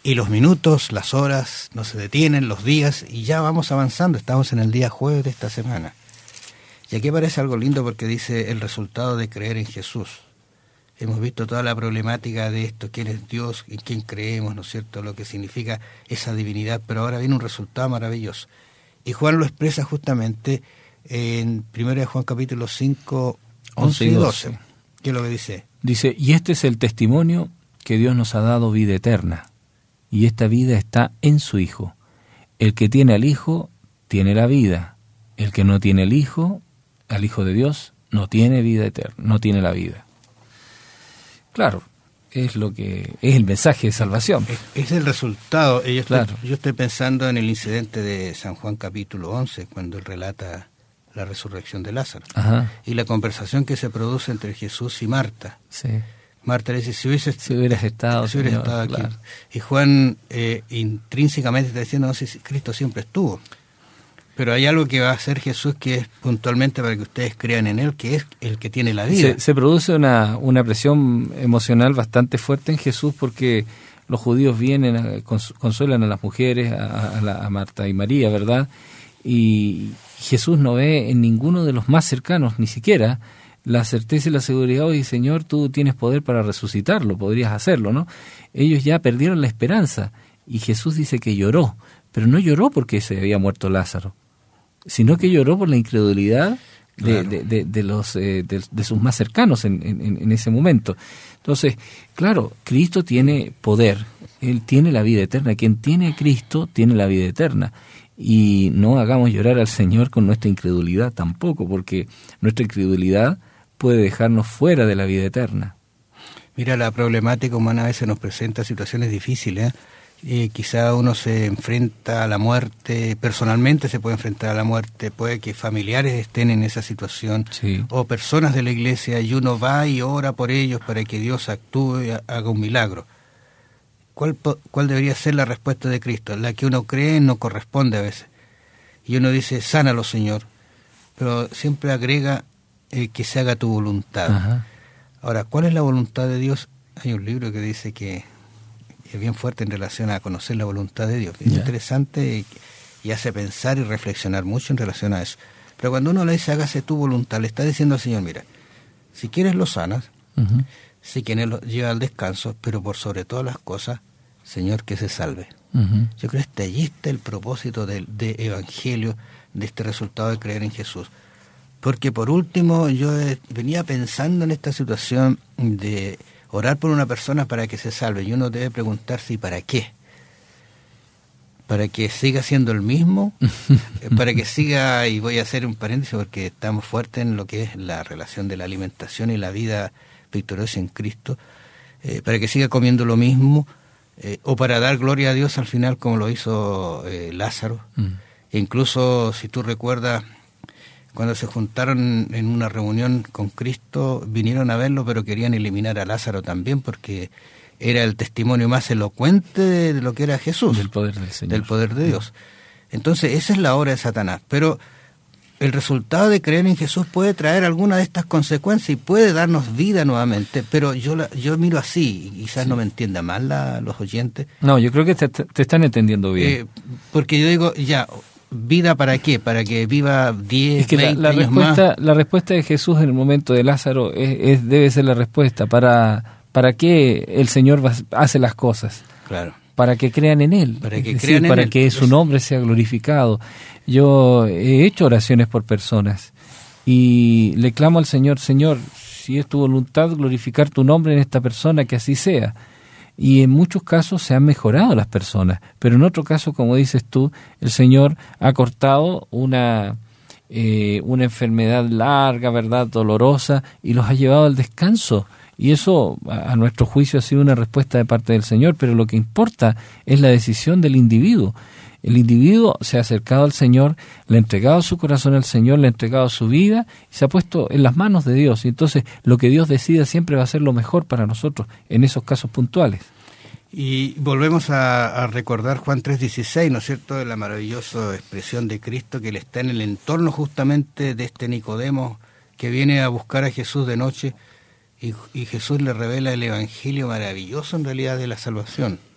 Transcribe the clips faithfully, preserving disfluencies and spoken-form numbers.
Y los minutos, las horas no se detienen, los días, y ya vamos avanzando, estamos en el día jueves de esta semana. Y aquí aparece algo lindo porque dice el resultado de creer en Jesús. Hemos visto toda la problemática de esto, quién es Dios, en quién creemos, ¿no es cierto?, lo que significa esa divinidad, pero ahora viene un resultado maravilloso. Y Juan lo expresa justamente en primera de Juan capítulo cinco, once y doce. ¿Qué es lo que dice? Dice, y este es el testimonio que Dios nos ha dado, vida eterna, y esta vida está en su Hijo. El que tiene al Hijo, tiene la vida. El que no tiene el Hijo, al Hijo de Dios, no tiene vida eterna, no tiene la vida. Claro, es lo que es el mensaje de salvación. Es, es el resultado. Yo estoy, claro. yo estoy pensando en el incidente de San Juan capítulo once, cuando él relata la resurrección de Lázaro. Ajá. Y la conversación que se produce entre Jesús y Marta. Sí. Marta le dice, si, hubiese, si hubieras estado, si hubiera señor, estado aquí. Claro. Y Juan eh, intrínsecamente está diciendo, no, si Cristo siempre estuvo. Pero hay algo que va a hacer Jesús que es puntualmente para que ustedes crean en Él, que es el que tiene la vida. Se, se produce una, una presión emocional bastante fuerte en Jesús porque los judíos vienen, a, cons, consuelan a las mujeres, a, a, la, a Marta y María, ¿verdad? Y Jesús no ve en ninguno de los más cercanos, ni siquiera, la certeza y la seguridad, oye, Señor, tú tienes poder para resucitarlo, podrías hacerlo, ¿no? Ellos ya perdieron la esperanza y Jesús dice que lloró, pero no lloró porque se había muerto Lázaro, sino que lloró por la incredulidad de, claro. de, de, de los eh, de, de sus más cercanos en, en, en ese momento. Entonces, claro, Cristo tiene poder, Él tiene la vida eterna, quien tiene a Cristo tiene la vida eterna. Y no hagamos llorar al Señor con nuestra incredulidad tampoco, porque nuestra incredulidad puede dejarnos fuera de la vida eterna. Mira, la problemática humana a veces nos presenta situaciones difíciles, ¿eh? Eh, quizá uno se enfrenta a la muerte, personalmente se puede enfrentar a la muerte, puede que familiares estén en esa situación, sí. o personas de la iglesia, y uno va y ora por ellos para que Dios actúe y haga un milagro. ¿Cuál, ¿Cuál debería ser la respuesta de Cristo? La que uno cree no corresponde a veces. Y uno dice, sánalo, Señor, pero siempre agrega eh, que se haga tu voluntad. Ajá. Ahora, ¿cuál es la voluntad de Dios? Hay un libro que dice que es bien fuerte en relación a conocer la voluntad de Dios. Es yeah. interesante y, y hace pensar y reflexionar mucho en relación a eso. Pero cuando uno le dice, hágase tu voluntad, le está diciendo al Señor, mira, si quieres lo sanas, uh-huh. si quieres lo lleva al descanso, pero por sobre todas las cosas, Señor, que se salve. Uh-huh. Yo creo que allí está el propósito del de evangelio, de este resultado de creer en Jesús. Porque por último, yo venía pensando en esta situación de orar por una persona para que se salve, y uno debe preguntarse, ¿y para qué? ¿Para que siga siendo el mismo? ¿Para que siga, y voy a hacer un paréntesis porque estamos fuertes en lo que es la relación de la alimentación y la vida victoriosa en Cristo, eh, para que siga comiendo lo mismo, eh, o para dar gloria a Dios al final como lo hizo eh, Lázaro? Mm. E incluso, si tú recuerdas, cuando se juntaron en una reunión con Cristo, vinieron a verlo, pero querían eliminar a Lázaro también, porque era el testimonio más elocuente de lo que era Jesús. Del poder del Señor. Del poder de Dios. Entonces, esa es la obra de Satanás. Pero el resultado de creer en Jesús puede traer alguna de estas consecuencias y puede darnos vida nuevamente. Pero yo la, yo miro así, y quizás sí. no me entienda mal la, los oyentes. No, yo creo que te, te están entendiendo bien. Eh, porque yo digo, ya... ¿Vida para qué? ¿Para que viva diez, es que veinte la, la años respuesta, más? La respuesta de Jesús en el momento de Lázaro es, es debe ser la respuesta. ¿Para, para qué el Señor va, hace las cosas? Claro. Para que crean en Él. Para que, es crean decir, en para él. que su nombre sea glorificado. Yo he hecho oraciones por personas y le clamo al Señor, Señor, si es tu voluntad glorificar tu nombre en esta persona, que así sea. Y en muchos casos se han mejorado las personas, pero en otro caso, como dices tú, el Señor ha cortado una, eh, una enfermedad larga, ¿verdad?, dolorosa, y los ha llevado al descanso. Y eso, a, a nuestro juicio, ha sido una respuesta de parte del Señor, pero lo que importa es la decisión del individuo. El individuo se ha acercado al Señor, le ha entregado su corazón al Señor, le ha entregado su vida y se ha puesto en las manos de Dios. Y entonces lo que Dios decida siempre va a ser lo mejor para nosotros en esos casos puntuales. Y volvemos a, a recordar Juan tres dieciséis, ¿no es cierto?, de la maravillosa expresión de Cristo, que él está en el entorno justamente de este Nicodemo que viene a buscar a Jesús de noche, y, y Jesús le revela el evangelio maravilloso en realidad de la salvación.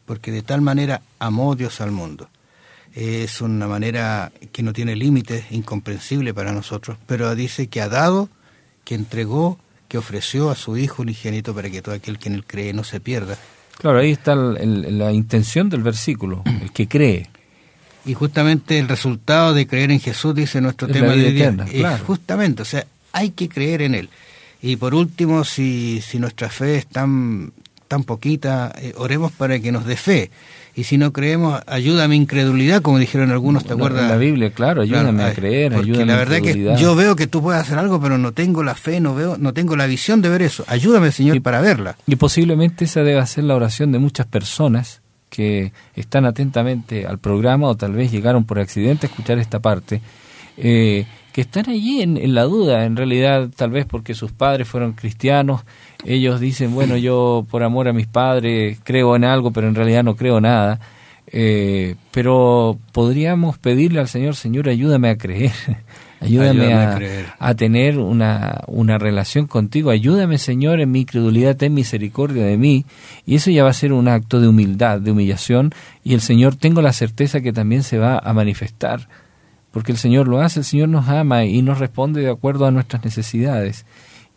porque de tal manera amó Dios al mundo. Es una manera que no tiene límites, incomprensible para nosotros, pero dice que ha dado, que entregó, que ofreció a su Hijo unigénito para que todo aquel que en él cree no se pierda. Claro, ahí está el, el, la intención del versículo, el que cree. Y justamente el resultado de creer en Jesús, dice nuestro Es tema la vida de hoy día, eterna, es claro. justamente, o sea, hay que creer en Él. Y por último, si, si nuestra fe es tan, tan poquita, eh, oremos para que nos dé fe. Y si no creemos, ayuda a mi incredulidad, como dijeron algunos, ¿te acuerdas? En la Biblia, claro, ayúdame Claro, a creer, porque ayúdame la a verdad que yo veo que tú puedes hacer algo, pero no tengo la fe, no veo, no tengo la visión de ver eso. Ayúdame, Señor, y, para verla. Y posiblemente esa deba ser la oración de muchas personas que están atentamente al programa o tal vez llegaron por accidente a escuchar esta parte, eh, que están allí en, en la duda, en realidad tal vez porque sus padres fueron cristianos, ellos dicen, bueno, yo por amor a mis padres creo en algo, pero en realidad no creo nada. Eh, pero podríamos pedirle al Señor, Señor, ayúdame a creer, ayúdame, ayúdame a, a, creer. a tener una, una relación contigo, ayúdame, Señor, en mi incredulidad, ten misericordia de mí, y eso ya va a ser un acto de humildad, de humillación, y el Señor, tengo la certeza que también se va a manifestar, porque el Señor lo hace, el Señor nos ama y nos responde de acuerdo a nuestras necesidades.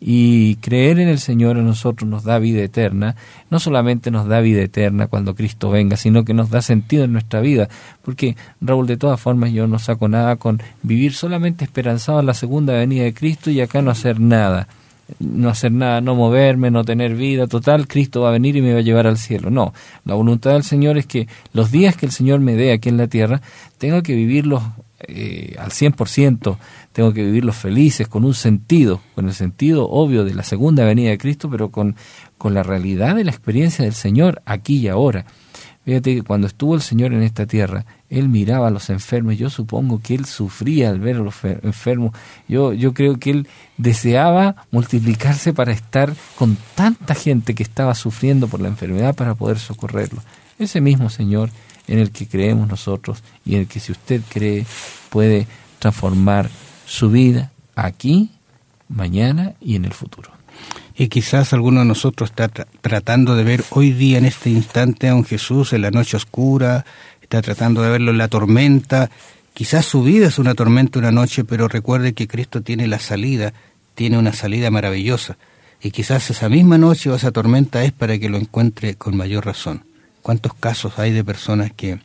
Y creer en el Señor a nosotros nos da vida eterna, no solamente nos da vida eterna cuando Cristo venga, sino que nos da sentido en nuestra vida, porque, Raúl, de todas formas yo no saco nada con vivir solamente esperanzado en la segunda venida de Cristo y acá no hacer nada, no hacer nada, no moverme, no tener vida, total, Cristo va a venir y me va a llevar al cielo. No, la voluntad del Señor es que los días que el Señor me dé aquí en la tierra, tengo que vivirlos Eh, al cien por ciento, tengo que vivirlos felices, con un sentido, con el sentido obvio de la segunda venida de Cristo, pero con, con la realidad de la experiencia del Señor aquí y ahora. Fíjate que cuando estuvo el Señor en esta tierra, Él miraba a los enfermos, yo supongo que Él sufría al ver a los enfermos, yo, yo creo que Él deseaba multiplicarse para estar con tanta gente que estaba sufriendo por la enfermedad para poder socorrerlo. Ese mismo Señor en el que creemos nosotros y en el que si usted cree puede transformar su vida aquí, mañana y en el futuro. Y quizás alguno de nosotros está tra- tratando de ver hoy día en este instante a un Jesús en la noche oscura, está tratando de verlo en la tormenta, quizás su vida es una tormenta una noche, pero recuerde que Cristo tiene la salida, tiene una salida maravillosa, y quizás esa misma noche o esa tormenta es para que lo encuentre con mayor razón. ¿Cuántos casos hay de personas que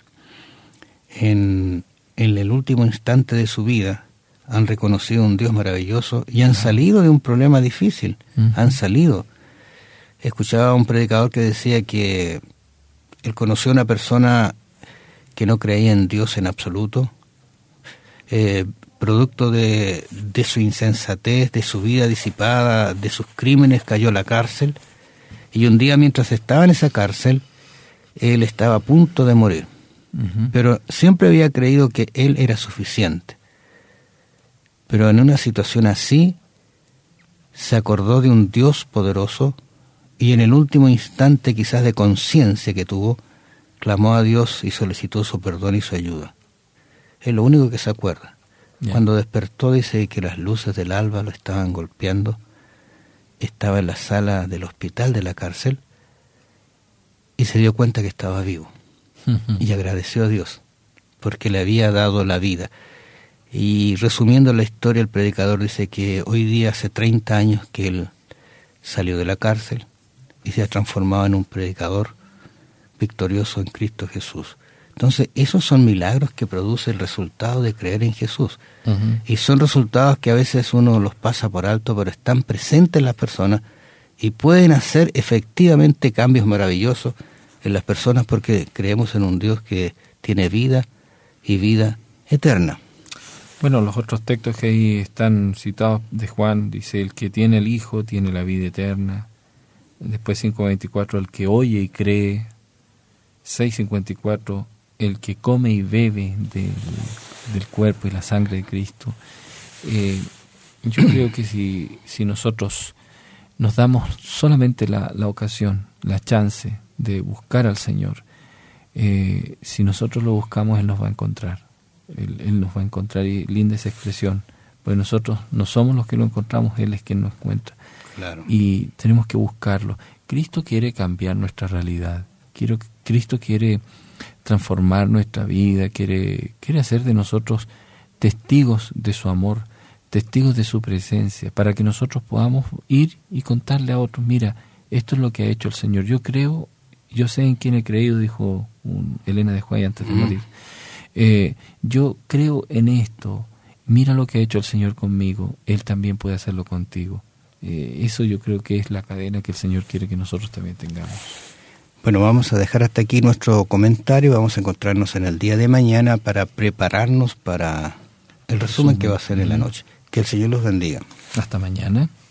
en, en el último instante de su vida han reconocido un Dios maravilloso y han salido de un problema difícil? Uh-huh. Han salido. Escuchaba a un predicador que decía que él conoció a una persona que no creía en Dios en absoluto, eh, producto de, de su insensatez, de su vida disipada, de sus crímenes, cayó a la cárcel, y un día mientras estaba en esa cárcel, él estaba a punto de morir, uh-huh. pero siempre había creído que él era suficiente. Pero en una situación así, se acordó de un Dios poderoso y en el último instante quizás de conciencia que tuvo, clamó a Dios y solicitó su perdón y su ayuda. Es lo único que se acuerda. Yeah. Cuando despertó dice que las luces del alba lo estaban golpeando, estaba en la sala del hospital de la cárcel, y se dio cuenta que estaba vivo, uh-huh. y agradeció a Dios, porque le había dado la vida. Y resumiendo la historia, el predicador dice que hoy día hace treinta años que él salió de la cárcel y se ha transformado en un predicador victorioso en Cristo Jesús. Entonces, esos son milagros que produce el resultado de creer en Jesús. Uh-huh. Y son resultados que a veces uno los pasa por alto, pero están presentes en las personas y pueden hacer efectivamente cambios maravillosos en las personas porque creemos en un Dios que tiene vida y vida eterna. Bueno, los otros textos que ahí están citados de Juan, dice, el que tiene el Hijo tiene la vida eterna. Después cinco veinticuatro, el que oye y cree. seis cincuenta y cuatro, el que come y bebe del, del cuerpo y la sangre de Cristo. Eh, yo creo que si, si nosotros nos damos solamente la, la ocasión, la chance de buscar al Señor, eh, si nosotros lo buscamos, Él nos va a encontrar. Él, él nos va a encontrar, y linda esa expresión, pues nosotros no somos los que lo encontramos, Él es quien nos encuentra. Claro. Y tenemos que buscarlo. Cristo quiere cambiar nuestra realidad, Quiero, Cristo quiere transformar nuestra vida, quiere, quiere hacer de nosotros testigos de su amor, testigos de su presencia, para que nosotros podamos ir y contarle a otros, mira, esto es lo que ha hecho el Señor. Yo creo, yo sé en quién he creído, dijo un, Elena de White antes de morir. Eh, yo creo en esto, mira lo que ha hecho el Señor conmigo, Él también puede hacerlo contigo. Eh, eso yo creo que es la cadena que el Señor quiere que nosotros también tengamos. Bueno, vamos a dejar hasta aquí nuestro comentario, vamos a encontrarnos en el día de mañana para prepararnos para el resumen que va a ser en la noche. Que el Señor los bendiga. Hasta mañana.